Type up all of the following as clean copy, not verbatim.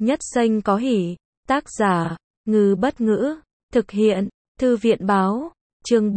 Nhất danh có hỷ. Tác giả, Ngư Bất Ngữ. Thực hiện, Thư viện Báo. Chương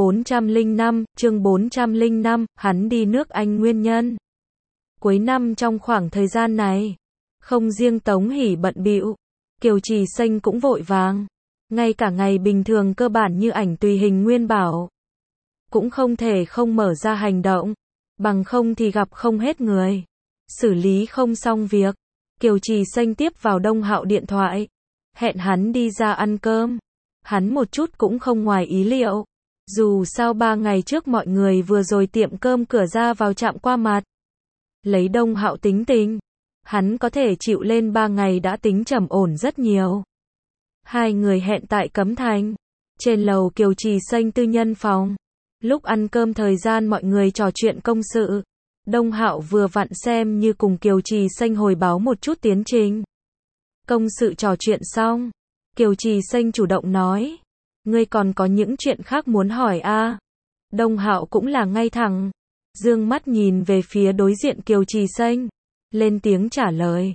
405, hắn đi nước Anh nguyên nhân. Cuối năm trong khoảng thời gian này, không riêng Tống Hỷ bận bịu, Kiều Trì Xanh cũng vội vàng. Ngay cả ngày bình thường cơ bản như ảnh tùy hình nguyên bảo, cũng không thể không mở ra hành động, bằng không thì gặp không hết người. Xử lý không xong việc, Kiều Trì Xanh tiếp vào Đông Hạo điện thoại, hẹn hắn đi ra ăn cơm. Hắn một chút cũng không ngoài ý liệu. Dù sao 3 ngày trước mọi người vừa rồi tiệm cơm cửa ra vào chạm qua mặt. Lấy Đông Hạo tính tình, hắn có thể chịu lên 3 ngày đã tính trầm ổn rất nhiều. Hai người hẹn tại Cấm Thành, trên lầu Kiều Trì Xanh tư nhân phòng. Lúc ăn cơm thời gian mọi người trò chuyện công sự. Đông Hạo vừa vặn xem như cùng Kiều Trì Xanh hồi báo một chút tiến trình. Công sự trò chuyện xong, Kiều Trì Xanh chủ động nói, ngươi còn có những chuyện khác muốn hỏi à? Đông Hạo cũng là ngay thẳng, dương mắt nhìn về phía đối diện Kiều Trì Xanh, lên tiếng trả lời,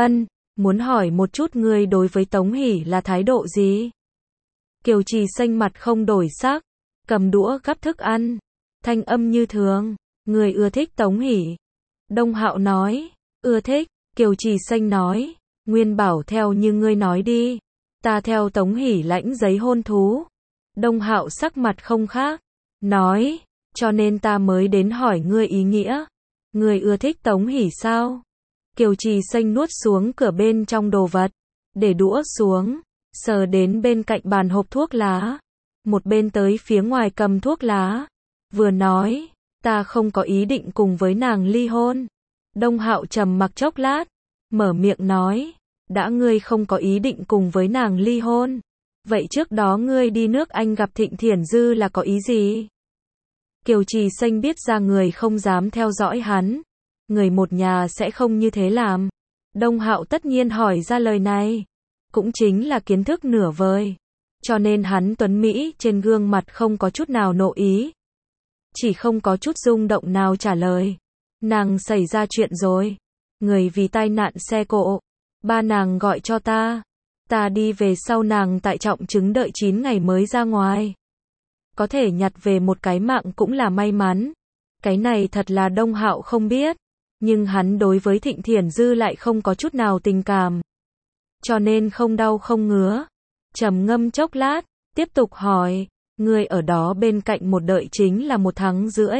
muốn hỏi một chút ngươi đối với Tống Hỷ là thái độ gì? Kiều Trì Xanh mặt không đổi sắc, cầm đũa gắp thức ăn, thanh âm như thường, ngươi ưa thích Tống Hỷ? Đông Hạo nói, ưa thích. Kiều Trì Xanh nói, nguyên bảo theo như ngươi nói đi, ta theo Tống Hỷ lãnh giấy hôn thú. Đông Hạo sắc mặt không khác, nói, cho nên ta mới đến hỏi ngươi ý nghĩa. Ngươi ưa thích Tống Hỷ sao? Kiều Trì Xanh nuốt xuống cửa bên trong đồ vật, để đũa xuống, sờ đến bên cạnh bàn hộp thuốc lá, một bên tới phía ngoài cầm thuốc lá, vừa nói, ta không có ý định cùng với nàng ly hôn. Đông Hạo trầm mặc chốc lát, mở miệng nói, đã ngươi không có ý định cùng với nàng ly hôn, vậy trước đó ngươi đi nước Anh gặp Thịnh Thiển Dư là có ý gì? Kiều Trì Xanh biết ra người không dám theo dõi hắn, người một nhà sẽ không như thế làm. Đông Hạo tất nhiên hỏi ra lời này, cũng chính là kiến thức nửa vời, cho nên hắn tuấn Mỹ trên gương mặt không có chút nào nộ ý, chỉ không có chút rung động nào trả lời, nàng xảy ra chuyện rồi, người vì tai nạn xe cộ, ba nàng gọi cho ta đi về sau nàng tại trọng chứng đợi 9 ngày mới ra ngoài. Có thể nhặt về một cái mạng cũng là may mắn. Cái này thật là Đông Hạo không biết, nhưng hắn đối với Thịnh Thiển Dư lại không có chút nào tình cảm, cho nên không đau không ngứa. Trầm ngâm chốc lát, tiếp tục hỏi, ngươi ở đó bên cạnh một đợi chính là 1 tháng rưỡi.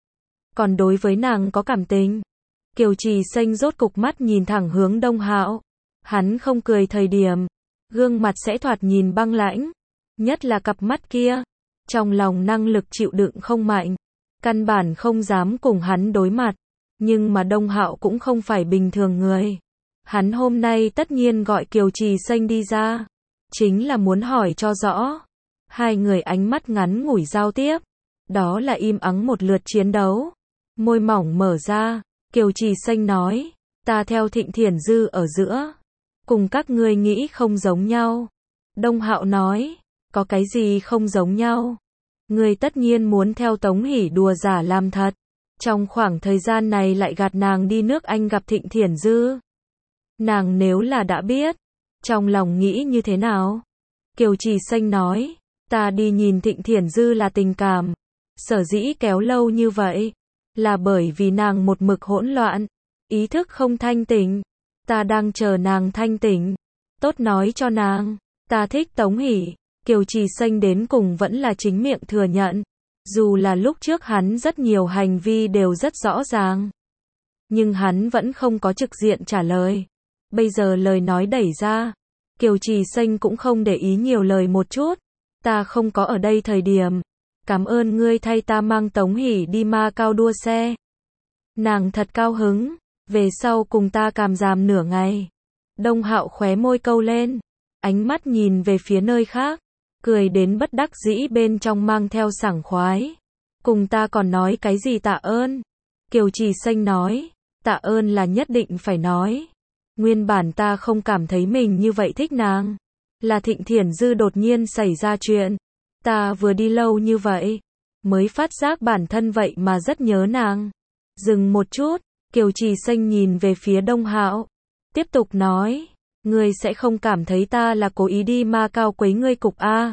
Còn đối với nàng có cảm tình? Kiều Trì Xanh rốt cục mắt nhìn thẳng hướng Đông Hạo. Hắn không cười thời điểm, gương mặt sẽ thoạt nhìn băng lãnh, nhất là cặp mắt kia. Trong lòng năng lực chịu đựng không mạnh, căn bản không dám cùng hắn đối mặt. Nhưng mà Đông Hạo cũng không phải bình thường người. Hắn hôm nay tất nhiên gọi Kiều Trì Xanh đi ra, chính là muốn hỏi cho rõ. Hai người ánh mắt ngắn ngủi giao tiếp, đó là im ắng một lượt chiến đấu. Môi mỏng mở ra, Kiều Trì Xanh nói, ta theo Thịnh Thiển Dư ở giữa, cùng các ngươi nghĩ không giống nhau. Đông Hạo nói, có cái gì không giống nhau? Ngươi tất nhiên muốn theo Tống Hỷ đùa giả làm thật, trong khoảng thời gian này lại gạt nàng đi nước Anh gặp Thịnh Thiển Dư. Nàng nếu là đã biết, trong lòng nghĩ như thế nào? Kiều Trì Xanh nói, ta đi nhìn Thịnh Thiển Dư là tình cảm, sở dĩ kéo lâu như vậy, là bởi vì nàng một mực hỗn loạn, ý thức không thanh tỉnh, ta đang chờ nàng thanh tỉnh, tốt nói cho nàng, ta thích Tống Hỷ. Kiều Trì Xanh đến cùng vẫn là chính miệng thừa nhận, dù là lúc trước hắn rất nhiều hành vi đều rất rõ ràng, nhưng hắn vẫn không có trực diện trả lời. Bây giờ lời nói đẩy ra, Kiều Trì Xanh cũng không để ý nhiều lời một chút, ta không có ở đây thời điểm, cảm ơn ngươi thay ta mang Tống Hỷ đi Macau đua xe. Nàng thật cao hứng, về sau cùng ta càm ràm nửa ngày. Đông Hạo khóe môi câu lên, ánh mắt nhìn về phía nơi khác, cười đến bất đắc dĩ bên trong mang theo sảng khoái. Cùng ta còn nói cái gì tạ ơn? Kiều Trì Xanh nói, tạ ơn là nhất định phải nói. Nguyên bản ta không cảm thấy mình như vậy thích nàng, là Thịnh Thiển Dư đột nhiên xảy ra chuyện. Ta vừa đi lâu như vậy, mới phát giác bản thân vậy mà rất nhớ nàng. Dừng một chút, Kiều Trì Xanh nhìn về phía Đông Hạo, tiếp tục nói, Ngươi sẽ không cảm thấy ta là cố ý đi Ma Cao quấy ngươi cục a?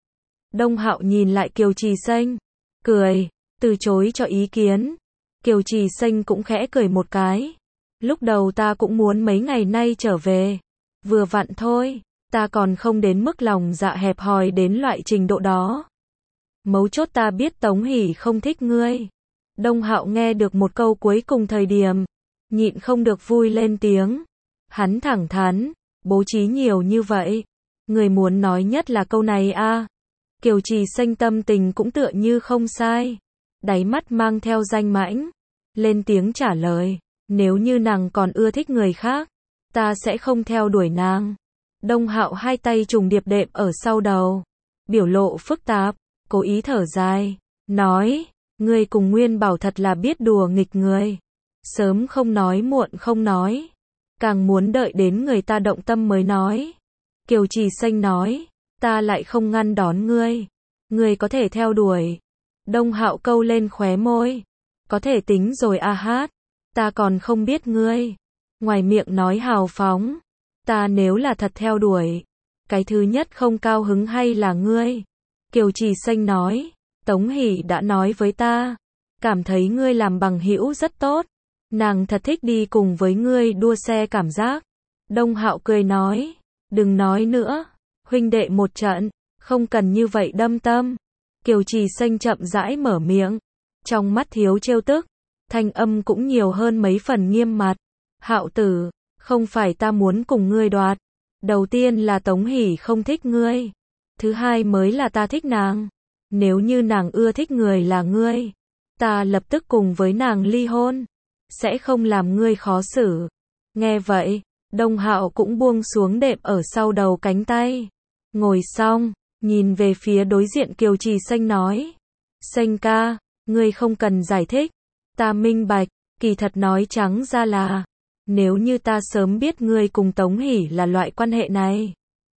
Đông Hạo nhìn lại Kiều Trì Xanh, cười, từ chối cho ý kiến. Kiều Trì Xanh cũng khẽ cười một cái. Lúc đầu ta cũng muốn mấy ngày nay trở về. Vừa vặn thôi, ta còn không đến mức lòng dạ hẹp hòi đến loại trình độ đó. Mấu chốt ta biết Tống Hỷ không thích ngươi. Đông Hạo nghe được một câu cuối cùng thời điểm, nhịn không được vui lên tiếng. Hắn thẳng thắn, bố trí nhiều như vậy. Người muốn nói nhất là câu này a. Kiều Trì Xanh tâm tình cũng tựa như không sai. Đáy mắt mang theo danh mãnh. Lên tiếng trả lời, nếu như nàng còn ưa thích người khác, ta sẽ không theo đuổi nàng. Đông Hạo hai tay trùng điệp đệm ở sau đầu. Biểu lộ phức tạp, cố ý thở dài, nói, ngươi cùng Nguyên Bảo thật là biết đùa nghịch người. Sớm không nói muộn không nói. Càng muốn đợi đến người ta động tâm mới nói. Kiều Trì Xanh nói, ta lại không ngăn đón ngươi. Ngươi có thể theo đuổi. Đông Hạo câu lên khóe môi. Có thể tính rồi a hát. Ta còn không biết ngươi. Ngoài miệng nói hào phóng. Ta nếu là thật theo đuổi. Cái thứ nhất không cao hứng hay là ngươi. Kiều Trì Xanh nói. Tống Hỷ đã nói với ta. Cảm thấy ngươi làm bằng hữu rất tốt. Nàng thật thích đi cùng với ngươi đua xe cảm giác. Đông Hạo cười nói. Đừng nói nữa. Huynh đệ một trận. Không cần như vậy đâm tâm. Kiều Trì Xanh chậm rãi mở miệng. Trong mắt thiếu trêu tức. Thanh âm cũng nhiều hơn mấy phần nghiêm mặt. Hạo tử, không phải ta muốn cùng ngươi đoạt. Đầu tiên là Tống Hỷ không thích ngươi. Thứ hai mới là ta thích nàng. Nếu như nàng ưa thích người là ngươi, ta lập tức cùng với nàng ly hôn. Sẽ không làm ngươi khó xử. Nghe vậy, Đông Hạo cũng buông xuống đệm ở sau đầu cánh tay. Ngồi xong, nhìn về phía đối diện Kiều Trì Xanh nói. Xanh ca, ngươi không cần giải thích. Ta minh bạch, kỳ thật nói trắng ra là, nếu như ta sớm biết ngươi cùng Tống Hỷ là loại quan hệ này,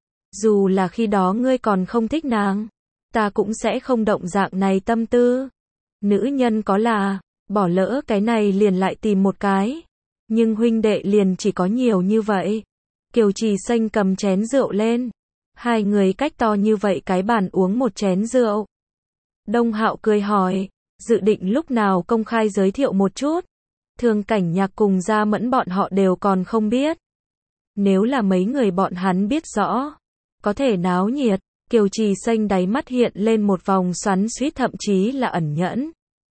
dù là khi đó ngươi còn không thích nàng, ta cũng sẽ không động dạng này tâm tư. Nữ nhân có là, bỏ lỡ cái này liền lại tìm một cái. Nhưng huynh đệ liền chỉ có nhiều như vậy. Kiều Trì Xanh cầm chén rượu lên. Hai người cách to như vậy cái bàn uống một chén rượu. Đông Hạo cười hỏi, dự định lúc nào công khai giới thiệu một chút. Thường Cảnh Nhạc cùng Gia Mẫn bọn họ đều còn không biết. Nếu là mấy người bọn hắn biết rõ, có thể náo nhiệt. Kiều Trì Xanh đáy mắt hiện lên một vòng xoắn xuýt thậm chí là ẩn nhẫn.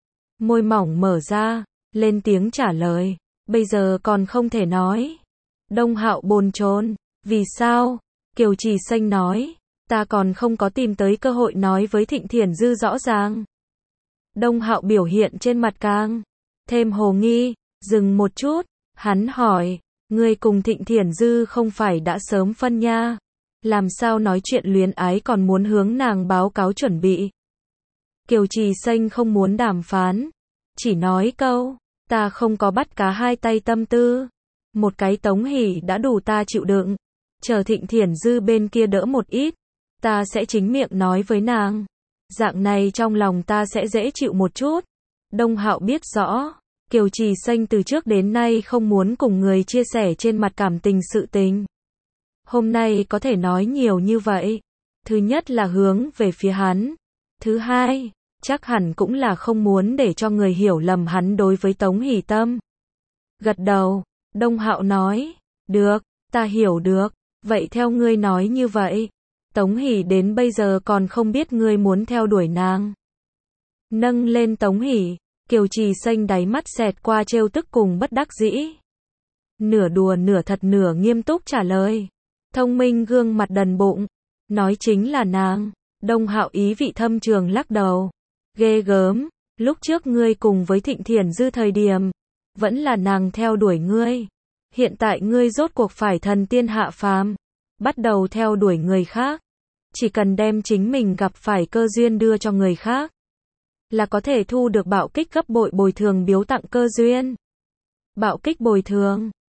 Môi mỏng mở ra, lên tiếng trả lời, bây giờ còn không thể nói. Đông Hạo bồn chồn, vì sao? Kiều Trì Xanh nói, ta còn không có tìm tới cơ hội nói với Thịnh Thiển Dư rõ ràng. Đông Hạo biểu hiện trên mặt càng thêm hồ nghi, dừng một chút, hắn hỏi, ngươi cùng Thịnh Thiển Dư không phải đã sớm phân nha? Làm sao nói chuyện luyến ái còn muốn hướng nàng báo cáo chuẩn bị? Kiều Trì Xanh không muốn đàm phán, chỉ nói câu, ta không có bắt cá hai tay tâm tư. Một cái Tống Hỷ đã đủ ta chịu đựng, chờ Thịnh Thiển Dư bên kia đỡ một ít, ta sẽ chính miệng nói với nàng. Dạng này trong lòng ta sẽ dễ chịu một chút. Đông Hạo biết rõ, Kiều Trì Xanh từ trước đến nay không muốn cùng người chia sẻ trên mặt cảm tình sự tình. Hôm nay có thể nói nhiều như vậy. Thứ nhất là hướng về phía hắn. Thứ hai, chắc hẳn cũng là không muốn để cho người hiểu lầm hắn đối với Tống Hỷ tâm. Gật đầu, Đông Hạo nói, được, ta hiểu được, vậy theo ngươi nói như vậy, Tống Hỷ đến bây giờ còn không biết ngươi muốn theo đuổi nàng. Nâng lên Tống Hỷ, Kiều Trì Xanh đáy mắt xẹt qua trêu tức cùng bất đắc dĩ. Nửa đùa nửa thật nửa nghiêm túc trả lời. Thông minh gương mặt đần bụng, nói chính là nàng. Đông Hạo ý vị thâm trường lắc đầu. Ghê gớm, lúc trước ngươi cùng với Thịnh Thiển Dư thời điểm, vẫn là nàng theo đuổi ngươi. Hiện tại ngươi rốt cuộc phải thần tiên hạ phàm, bắt đầu theo đuổi người khác. Chỉ cần đem chính mình gặp phải cơ duyên đưa cho người khác, là có thể thu được bạo kích gấp bội bồi thường biếu tặng cơ duyên. Bạo kích bồi thường.